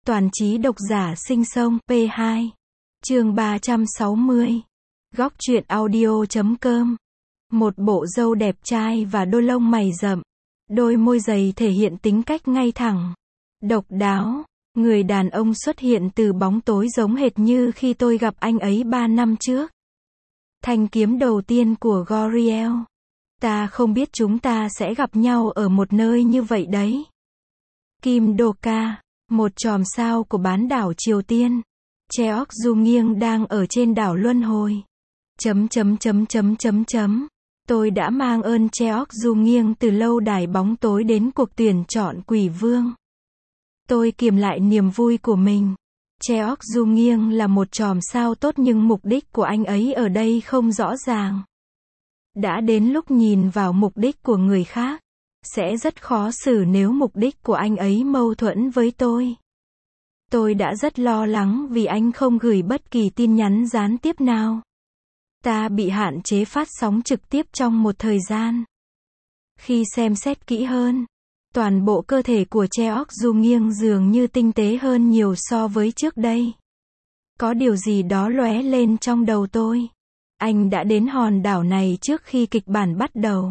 Toàn trí độc giả sinh sông P2. Chương 360. Góc truyện audio.com. Một bộ râu đẹp trai và đôi lông mày rậm, đôi môi dày thể hiện tính cách ngay thẳng, độc đáo. Người đàn ông xuất hiện từ bóng tối giống hệt như khi tôi gặp anh ấy 3 năm trước. Thanh kiếm đầu tiên của Goriel. Ta không biết chúng ta sẽ gặp nhau ở một nơi như vậy đấy. Kim Do-ka, một chòm sao của bán đảo Triều Tiên. Cheok Du Nghiêng đang ở trên đảo Luân Hồi. Tôi đã mang ơn Cheok Du Nghiêng từ lâu đài bóng tối đến cuộc tuyển chọn Quỷ Vương. Tôi kiềm lại niềm vui của mình. Cheok Du Nghiêng là một chòm sao tốt nhưng mục đích của anh ấy ở đây không rõ ràng. Đã đến lúc nhìn vào mục đích của người khác, sẽ rất khó xử nếu mục đích của anh ấy mâu thuẫn với tôi. Tôi đã rất lo lắng vì anh không gửi bất kỳ tin nhắn gián tiếp nào. Ta bị hạn chế phát sóng trực tiếp trong một thời gian. Khi xem xét kỹ hơn, toàn bộ cơ thể của Cheok Du Nghiêng dường như tinh tế hơn nhiều so với trước đây. Có điều gì đó lóe lên trong đầu tôi. Anh đã đến hòn đảo này trước khi kịch bản bắt đầu.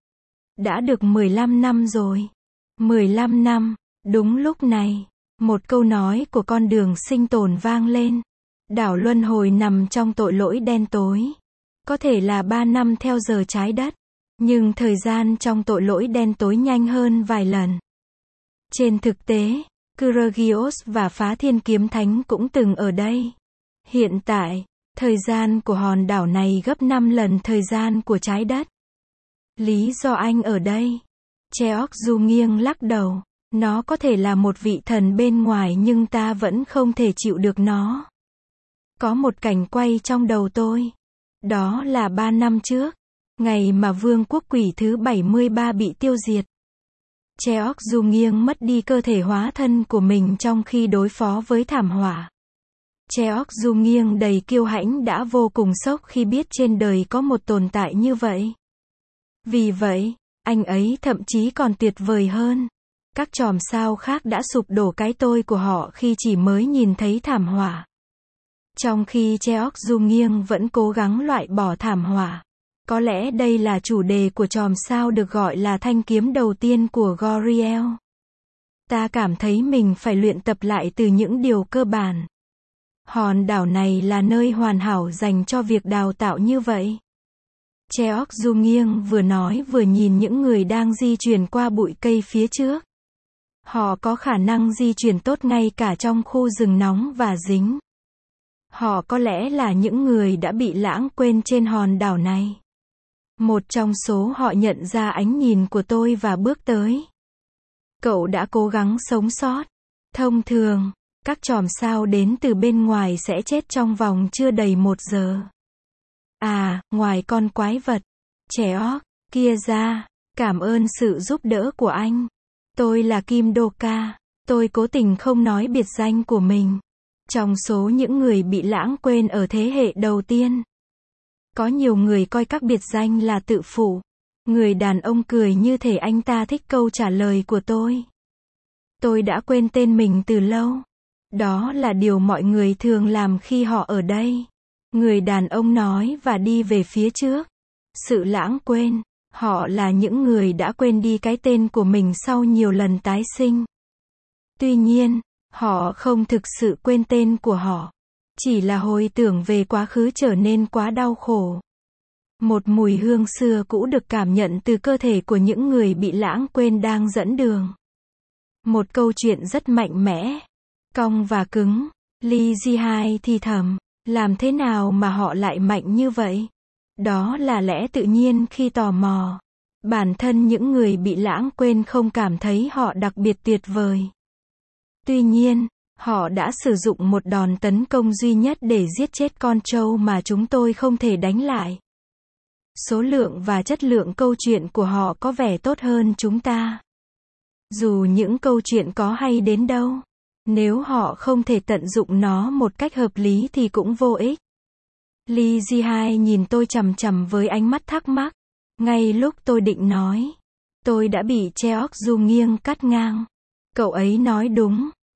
Đã được 15 năm rồi. 15 năm, đúng lúc này, một câu nói của con đường sinh tồn vang lên. Đảo Luân Hồi nằm trong tội lỗi đen tối. Có thể là 3 năm theo giờ trái đất, nhưng thời gian trong tội lỗi đen tối nhanh hơn vài lần. Trên thực tế, Kyrgios và Phá Thiên Kiếm Thánh cũng từng ở đây. Hiện tại, thời gian của hòn đảo này gấp 5 lần thời gian của trái đất. Lý do anh ở đây? Cheok Du Nghiêng lắc đầu. Nó có thể là một vị thần bên ngoài nhưng ta vẫn không thể chịu được nó. Có một cảnh quay trong đầu tôi. Đó là 3 năm trước, ngày mà vương quốc quỷ thứ 73 bị tiêu diệt. Cheok Du Nghiêng mất đi cơ thể hóa thân của mình trong khi đối phó với thảm họa. Cheok Du Nghiêng đầy kiêu hãnh đã vô cùng sốc khi biết trên đời có một tồn tại như vậy. Vì vậy, anh ấy thậm chí còn tuyệt vời hơn. Các chòm sao khác đã sụp đổ cái tôi của họ khi chỉ mới nhìn thấy thảm họa. Trong khi Cheok Du Nghiêng vẫn cố gắng loại bỏ thảm họa. Có lẽ đây là chủ đề của chòm sao được gọi là thanh kiếm đầu tiên của Goriel. Ta cảm thấy mình phải luyện tập lại từ những điều cơ bản. Hòn đảo này là nơi hoàn hảo dành cho việc đào tạo như vậy. Cheok Du Nghiêng vừa nói vừa nhìn những người đang di chuyển qua bụi cây phía trước. Họ có khả năng di chuyển tốt ngay cả trong khu rừng nóng và dính. Họ có lẽ là những người đã bị lãng quên trên hòn đảo này. Một trong số họ nhận ra ánh nhìn của tôi và bước tới. Cậu đã cố gắng sống sót. Thông thường, các chòm sao đến từ bên ngoài sẽ chết trong vòng chưa đầy 1 giờ. À, ngoài con quái vật, Cheok, kia ra, cảm ơn sự giúp đỡ của anh. Tôi là Kim Do-ka. Tôi cố tình không nói biệt danh của mình. Trong số những người bị lãng quên ở thế hệ đầu tiên, có nhiều người coi các biệt danh là tự phụ. Người đàn ông cười như thể anh ta thích câu trả lời của tôi. Tôi đã quên tên mình từ lâu. Đó là điều mọi người thường làm khi họ ở đây. Người đàn ông nói và đi về phía trước. Sự lãng quên. Họ là những người đã quên đi cái tên của mình sau nhiều lần tái sinh. Tuy nhiên, họ không thực sự quên tên của họ. Chỉ là hồi tưởng về quá khứ trở nên quá đau khổ. Một mùi hương xưa cũ được cảm nhận từ cơ thể của những người bị lãng quên đang dẫn đường. Một câu chuyện rất mạnh mẽ, cong và cứng. Lee Ji-hai thì thầm, làm thế nào mà họ lại mạnh như vậy? Đó là lẽ tự nhiên khi tò mò. Bản thân những người bị lãng quên không cảm thấy họ đặc biệt tuyệt vời. Tuy nhiên, họ đã sử dụng một đòn tấn công duy nhất để giết chết con trâu mà chúng tôi không thể đánh lại. Số lượng và chất lượng câu chuyện của họ có vẻ tốt hơn chúng ta. Dù những câu chuyện có hay đến đâu, nếu họ không thể tận dụng nó một cách hợp lý thì cũng vô ích. Lee Ji-hai nhìn tôi chằm chằm với ánh mắt thắc mắc. Ngay lúc tôi định nói, tôi đã bị Cheok Du Nghiêng cắt ngang. Cậu ấy nói đúng.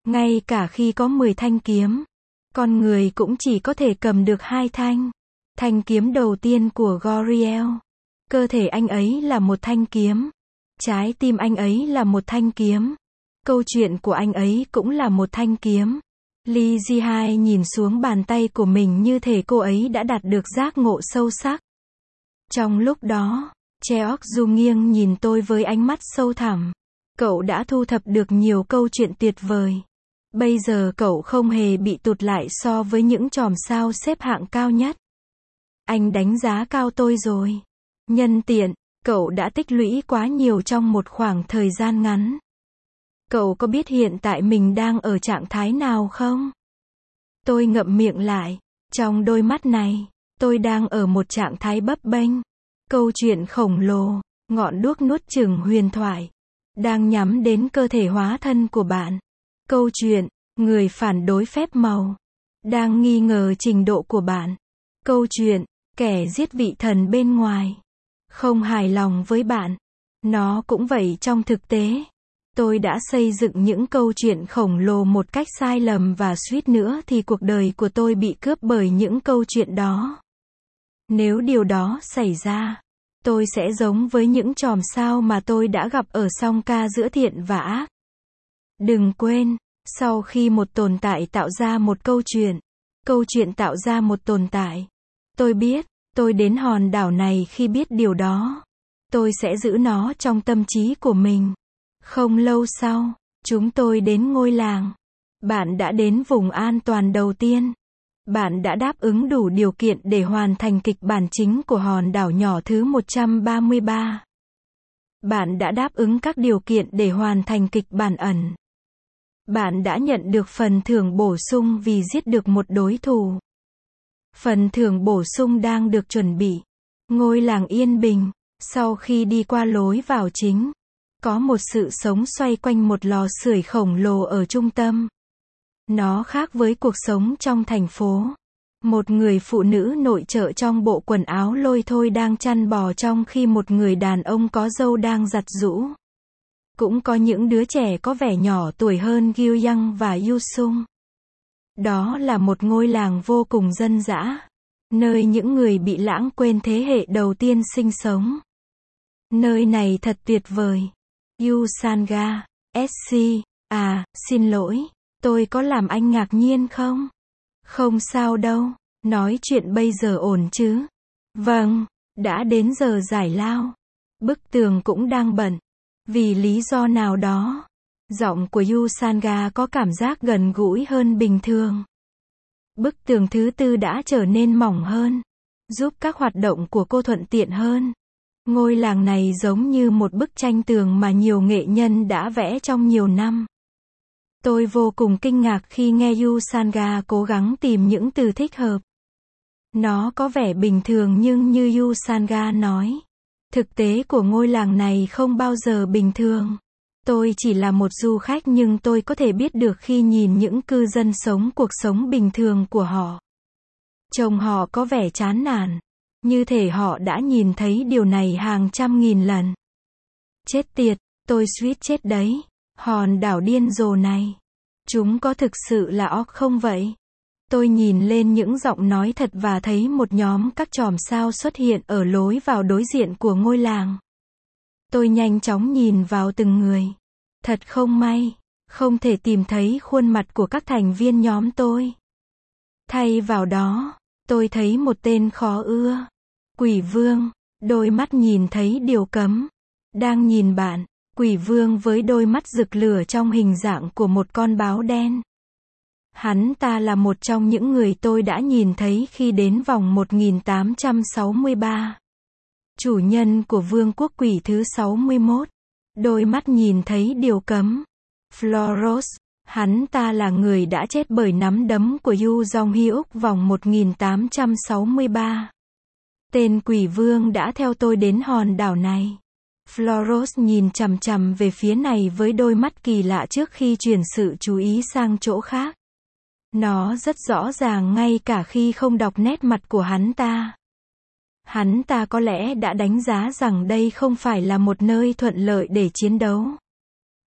Ngay cả khi có 10 thanh kiếm, con người cũng chỉ có thể cầm được 2 thanh. Thanh kiếm đầu tiên của Goriel. Cơ thể anh ấy là một thanh kiếm. Trái tim anh ấy là một thanh kiếm. Câu chuyện của anh ấy cũng là một thanh kiếm. Lee Ji-hai nhìn xuống bàn tay của mình như thể cô ấy đã đạt được giác ngộ sâu sắc. Trong lúc đó, Cheok Du nghiêng nhìn tôi với ánh mắt sâu thẳm. Cậu đã thu thập được nhiều câu chuyện tuyệt vời. Bây giờ cậu không hề bị tụt lại so với những chòm sao xếp hạng cao nhất. Anh đánh giá cao tôi rồi. Nhân tiện, cậu đã tích lũy quá nhiều trong một khoảng thời gian ngắn. Cậu có biết hiện tại mình đang ở trạng thái nào không? Tôi ngậm miệng lại. Trong đôi mắt này, tôi đang ở một trạng thái bấp bênh. Câu chuyện khổng lồ, ngọn đuốc nuốt chửng huyền thoại, đang nhắm đến cơ thể hóa thân của bạn. Câu chuyện, người phản đối phép màu, đang nghi ngờ trình độ của bạn. Câu chuyện, kẻ giết vị thần bên ngoài, không hài lòng với bạn. Nó cũng vậy trong thực tế. Tôi đã xây dựng những câu chuyện khổng lồ một cách sai lầm và suýt nữa thì cuộc đời của tôi bị cướp bởi những câu chuyện đó. Nếu điều đó xảy ra, tôi sẽ giống với những chòm sao mà tôi đã gặp ở song ca giữa thiện và ác. Đừng quên, sau khi một tồn tại tạo ra một câu chuyện tạo ra một tồn tại. Tôi biết, tôi đến hòn đảo này khi biết điều đó. Tôi sẽ giữ nó trong tâm trí của mình. Không lâu sau, chúng tôi đến ngôi làng. Bạn đã đến vùng an toàn đầu tiên. Bạn đã đáp ứng đủ điều kiện để hoàn thành kịch bản chính của hòn đảo nhỏ thứ 133. Bạn đã đáp ứng các điều kiện để hoàn thành kịch bản ẩn. Bạn đã nhận được phần thưởng bổ sung vì giết được một đối thủ. Phần thưởng bổ sung đang được chuẩn bị. Ngôi làng yên bình, sau khi đi qua lối vào chính, có một sự sống xoay quanh một lò sưởi khổng lồ ở trung tâm. Nó khác với cuộc sống trong thành phố. Một người phụ nữ nội trợ trong bộ quần áo lôi thôi đang chăn bò trong khi một người đàn ông có râu đang giặt giũ. Cũng có những đứa trẻ có vẻ nhỏ tuổi hơn Gyu Yang và Yu Sung. Đó là một ngôi làng vô cùng dân dã, nơi những người bị lãng quên thế hệ đầu tiên sinh sống. Nơi này thật tuyệt vời. Yu Sanga, SC, xin lỗi, tôi có làm anh ngạc nhiên không? Không sao đâu, nói chuyện bây giờ ổn chứ? Vâng, đã đến giờ giải lao. Bức tường cũng đang bận. Vì lý do nào đó, giọng của Yu Sanga có cảm giác gần gũi hơn bình thường. Bức tường thứ tư đã trở nên mỏng hơn, giúp các hoạt động của cô thuận tiện hơn. Ngôi làng này giống như một bức tranh tường mà nhiều nghệ nhân đã vẽ trong nhiều năm. Tôi vô cùng kinh ngạc khi nghe Yu Sanga cố gắng tìm những từ thích hợp. Nó có vẻ bình thường nhưng như Yu Sanga nói, thực tế của ngôi làng này không bao giờ bình thường. Tôi chỉ là một du khách nhưng tôi có thể biết được khi nhìn những cư dân sống cuộc sống bình thường của họ. Trông họ có vẻ chán nản, như thể họ đã nhìn thấy điều này hàng trăm nghìn lần. Chết tiệt, tôi suýt chết đấy. Hòn đảo điên rồ này. Chúng có thực sự là óc không vậy? Tôi nhìn lên những giọng nói thật và thấy một nhóm các chòm sao xuất hiện ở lối vào đối diện của ngôi làng. Tôi nhanh chóng nhìn vào từng người. Thật không may, không thể tìm thấy khuôn mặt của các thành viên nhóm tôi. Thay vào đó, tôi thấy một tên khó ưa. Quỷ vương, đôi mắt nhìn thấy điều cấm. Đang nhìn bạn, quỷ vương với đôi mắt rực lửa trong hình dạng của một con báo đen. Hắn ta là một trong những người tôi đã nhìn thấy khi đến vòng 1863. Chủ nhân của vương quốc quỷ thứ 61. Đôi mắt nhìn thấy điều cấm. Floros, hắn ta là người đã chết bởi nắm đấm của Yu Jong-hyuk vòng 1863. Tên quỷ vương đã theo tôi đến hòn đảo này. Floros nhìn chằm chằm về phía này với đôi mắt kỳ lạ trước khi chuyển sự chú ý sang chỗ khác. Nó rất rõ ràng ngay cả khi không đọc nét mặt của hắn ta. Hắn ta có lẽ đã đánh giá rằng đây không phải là một nơi thuận lợi để chiến đấu.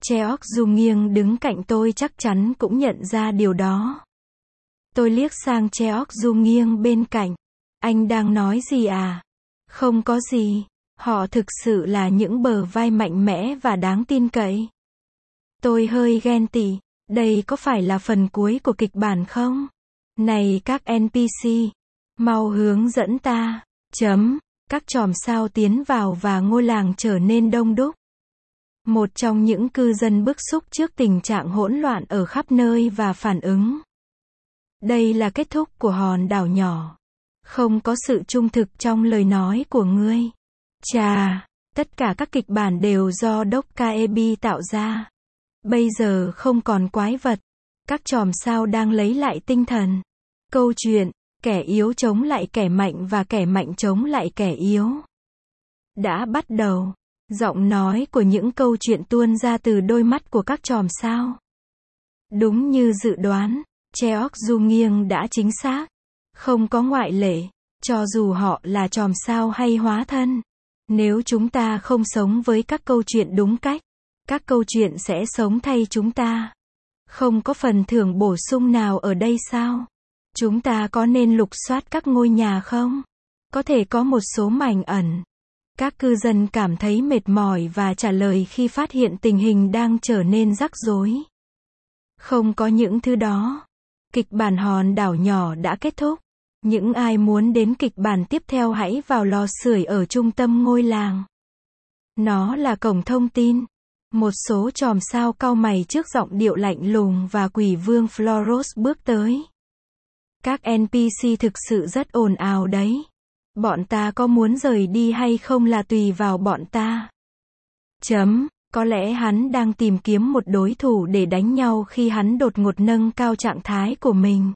Cheok Ju-myung đứng cạnh tôi chắc chắn cũng nhận ra điều đó. Tôi liếc sang Cheok Ju-myung bên cạnh. Anh đang nói gì à? Không có gì. Họ thực sự là những bờ vai mạnh mẽ và đáng tin cậy. Tôi hơi ghen tị. Đây có phải là phần cuối của kịch bản không? Này các NPC, mau hướng dẫn ta. Các chòm sao tiến vào và ngôi làng trở nên đông đúc. Một trong những cư dân bức xúc trước tình trạng hỗn loạn ở khắp nơi và phản ứng. Đây là kết thúc của hòn đảo nhỏ. Không có sự trung thực trong lời nói của ngươi. Chà, tất cả các kịch bản đều do Doc Kaebi tạo ra. Bây giờ không còn quái vật. Các chòm sao đang lấy lại tinh thần. Câu chuyện, kẻ yếu chống lại kẻ mạnh và kẻ mạnh chống lại kẻ yếu. Đã bắt đầu. Giọng nói của những câu chuyện tuôn ra từ đôi mắt của các chòm sao. Đúng như dự đoán, Cheok Ju-myung đã chính xác. Không có ngoại lệ, cho dù họ là chòm sao hay hóa thân. Nếu chúng ta không sống với các câu chuyện đúng cách, các câu chuyện sẽ sống thay chúng ta. Không có phần thưởng bổ sung nào ở đây sao? Chúng ta có nên lục soát các ngôi nhà không? Có thể có một số mảnh ẩn. Các cư dân cảm thấy mệt mỏi và trả lời khi phát hiện tình hình đang trở nên rắc rối. Không có những thứ đó. Kịch bản hòn đảo nhỏ đã kết thúc. Những ai muốn đến kịch bản tiếp theo hãy vào lò sưởi ở trung tâm ngôi làng. Nó là cổng thông tin. Một số chòm sao cau mày trước giọng điệu lạnh lùng và quỷ vương Floros bước tới. Các NPC thực sự rất ồn ào đấy. Bọn ta có muốn rời đi hay không là tùy vào bọn ta. Có lẽ hắn đang tìm kiếm một đối thủ để đánh nhau khi hắn đột ngột nâng cao trạng thái của mình.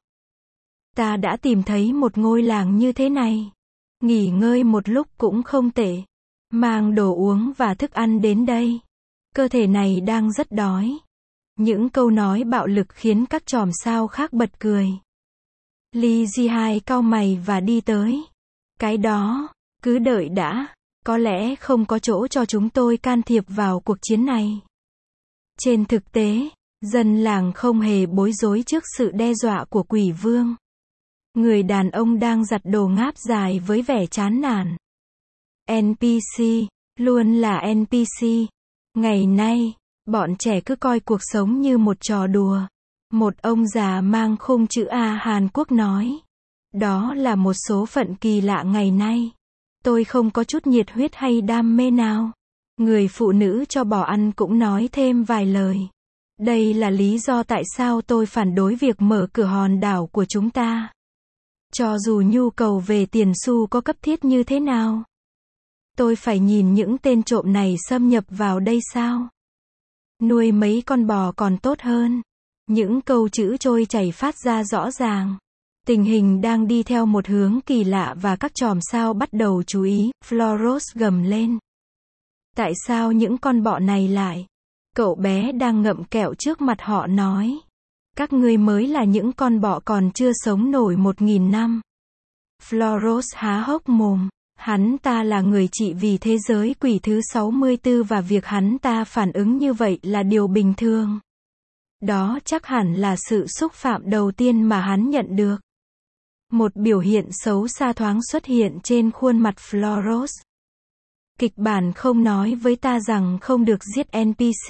Ta đã tìm thấy một ngôi làng như thế này. Nghỉ ngơi một lúc cũng không tệ. Mang đồ uống và thức ăn đến đây. Cơ thể này đang rất đói. Những câu nói bạo lực khiến các chòm sao khác bật cười. Lee Ji-hai cau mày và đi tới. Cái đó, cứ đợi đã. Có lẽ không có chỗ cho chúng tôi can thiệp vào cuộc chiến này. Trên thực tế, dân làng không hề bối rối trước sự đe dọa của quỷ vương. Người đàn ông đang giặt đồ ngáp dài với vẻ chán nản. NPC, luôn là NPC. Ngày nay, bọn trẻ cứ coi cuộc sống như một trò đùa. Một ông già mang khung chữ A Hàn Quốc nói. Đó là một số phận kỳ lạ ngày nay. Tôi không có chút nhiệt huyết hay đam mê nào. Người phụ nữ cho bò ăn cũng nói thêm vài lời. Đây là lý do tại sao tôi phản đối việc mở cửa hòn đảo của chúng ta. Cho dù nhu cầu về tiền xu có cấp thiết như thế nào. Tôi phải nhìn những tên trộm này xâm nhập vào đây sao? Nuôi mấy con bò còn tốt hơn. Những câu chữ trôi chảy phát ra rõ ràng. Tình hình đang đi theo một hướng kỳ lạ và các chòm sao bắt đầu chú ý. Floros gầm lên. Tại sao những con bọ này lại? Cậu bé đang ngậm kẹo trước mặt họ nói. Các ngươi mới là những con bọ còn chưa sống nổi 1000 năm. Floros há hốc mồm. Hắn ta là người trị vì thế giới quỷ thứ 64 và việc hắn ta phản ứng như vậy là điều bình thường. Đó chắc hẳn là sự xúc phạm đầu tiên mà hắn nhận được. Một biểu hiện xấu xa thoáng xuất hiện trên khuôn mặt Floros. Kịch bản không nói với ta rằng không được giết NPC.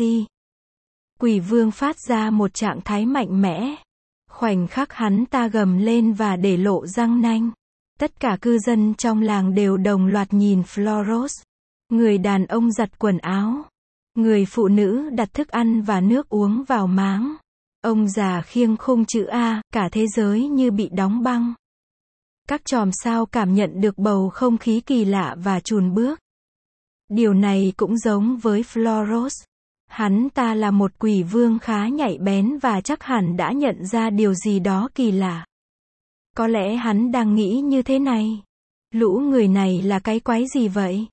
Quỷ vương phát ra một trạng thái mạnh mẽ. Khoảnh khắc hắn ta gầm lên và để lộ răng nanh. Tất cả cư dân trong làng đều đồng loạt nhìn Floros. Người đàn ông giặt quần áo. Người phụ nữ đặt thức ăn và nước uống vào máng. Ông già khiêng khung chữ A, cả thế giới như bị đóng băng. Các chòm sao cảm nhận được bầu không khí kỳ lạ và chùn bước. Điều này cũng giống với Floros. Hắn ta là một quỷ vương khá nhạy bén và chắc hẳn đã nhận ra điều gì đó kỳ lạ. Có lẽ hắn đang nghĩ như thế này. Lũ người này là cái quái gì vậy?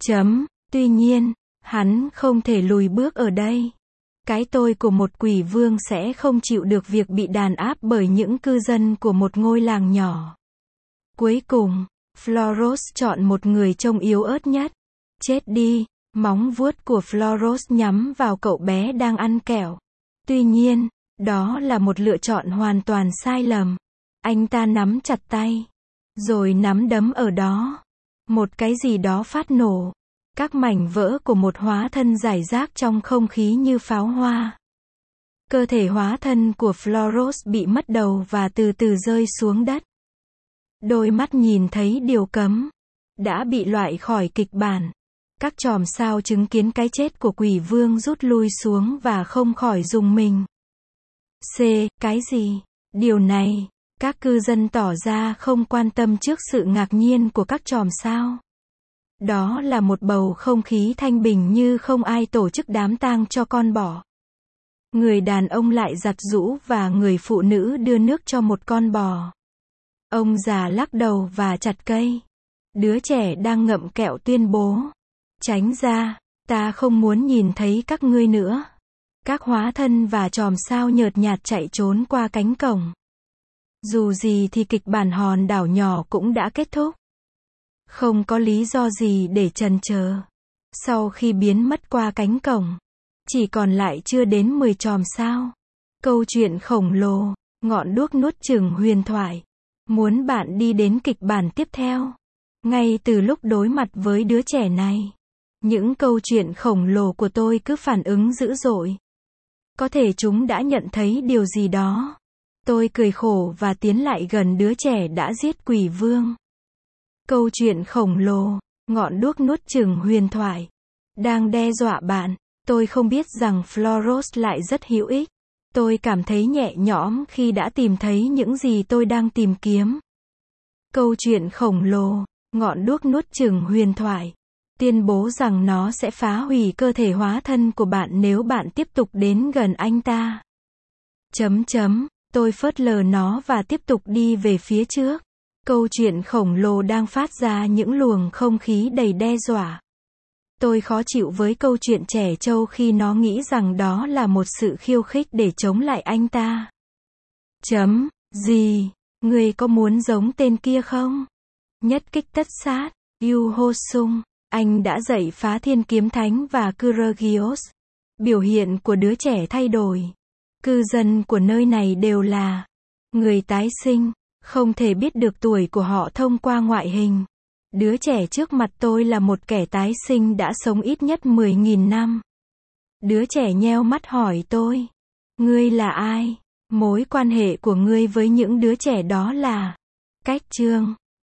Tuy nhiên, hắn không thể lùi bước ở đây. Cái tôi của một quỷ vương sẽ không chịu được việc bị đàn áp bởi những cư dân của một ngôi làng nhỏ. Cuối cùng, Floros chọn một người trông yếu ớt nhất. Chết đi, Móng vuốt của Floros nhắm vào cậu bé đang ăn kẹo. Tuy nhiên, đó là một lựa chọn hoàn toàn sai lầm. Anh ta nắm chặt tay, rồi nắm đấm ở đó. Một cái gì đó phát nổ. Các mảnh vỡ của một hóa thân rải rác trong không khí như pháo hoa. Cơ thể hóa thân của Floros bị mất đầu và từ từ rơi xuống đất. Đôi mắt nhìn thấy điều cấm. Đã bị loại khỏi kịch bản. Các chòm sao chứng kiến cái chết của quỷ vương rút lui xuống và không khỏi rùng mình. Cái gì? Điều này, các cư dân tỏ ra không quan tâm trước sự ngạc nhiên của các chòm sao. Đó là một bầu không khí thanh bình như không ai tổ chức đám tang cho con bò. Người đàn ông lại giặt giũ và người phụ nữ đưa nước cho một con bò. Ông già lắc đầu và chặt cây. Đứa trẻ đang ngậm kẹo tuyên bố. Tránh ra, ta không muốn nhìn thấy các ngươi nữa. Các hóa thân và chòm sao nhợt nhạt chạy trốn qua cánh cổng. Dù gì thì kịch bản hòn đảo nhỏ cũng đã kết thúc. Không có lý do gì để chần chờ. Sau khi biến mất qua cánh cổng, chỉ còn lại chưa đến 10 chòm sao. Câu chuyện khổng lồ, ngọn đuốc nuốt chửng huyền thoại. Muốn bạn đi đến kịch bản tiếp theo. Ngay từ lúc đối mặt với đứa trẻ này, những câu chuyện khổng lồ của tôi cứ phản ứng dữ dội. Có thể chúng đã nhận thấy điều gì đó. Tôi cười khổ và tiến lại gần đứa trẻ đã giết quỷ vương. Câu chuyện khổng lồ, ngọn đuốc nuốt chửng huyền thoại, đang đe dọa bạn. Tôi không biết rằng Floros lại rất hữu ích. Tôi cảm thấy nhẹ nhõm khi đã tìm thấy những gì tôi đang tìm kiếm. Câu chuyện khổng lồ, ngọn đuốc nuốt chửng huyền thoại, tuyên bố rằng nó sẽ phá hủy cơ thể hóa thân của bạn nếu bạn tiếp tục đến gần anh ta. Tôi phớt lờ nó và tiếp tục đi về phía trước. Câu chuyện khổng lồ đang phát ra những luồng không khí đầy đe dọa. Tôi khó chịu với câu chuyện trẻ trâu khi nó nghĩ rằng đó là một sự khiêu khích để chống lại anh ta. Gì? Người có muốn giống tên kia không? Nhất kích tất sát, Yu Ho Sung. Anh đã dạy phá thiên kiếm thánh và Kyrgios. Biểu hiện của đứa trẻ thay đổi. Cư dân của nơi này đều là người tái sinh. Không thể biết được tuổi của họ thông qua ngoại hình. Đứa trẻ trước mặt tôi là một kẻ tái sinh đã sống ít nhất 10.000 năm. Đứa trẻ nheo mắt hỏi tôi. Ngươi là ai? Mối quan hệ của ngươi với những đứa trẻ đó là cách chương.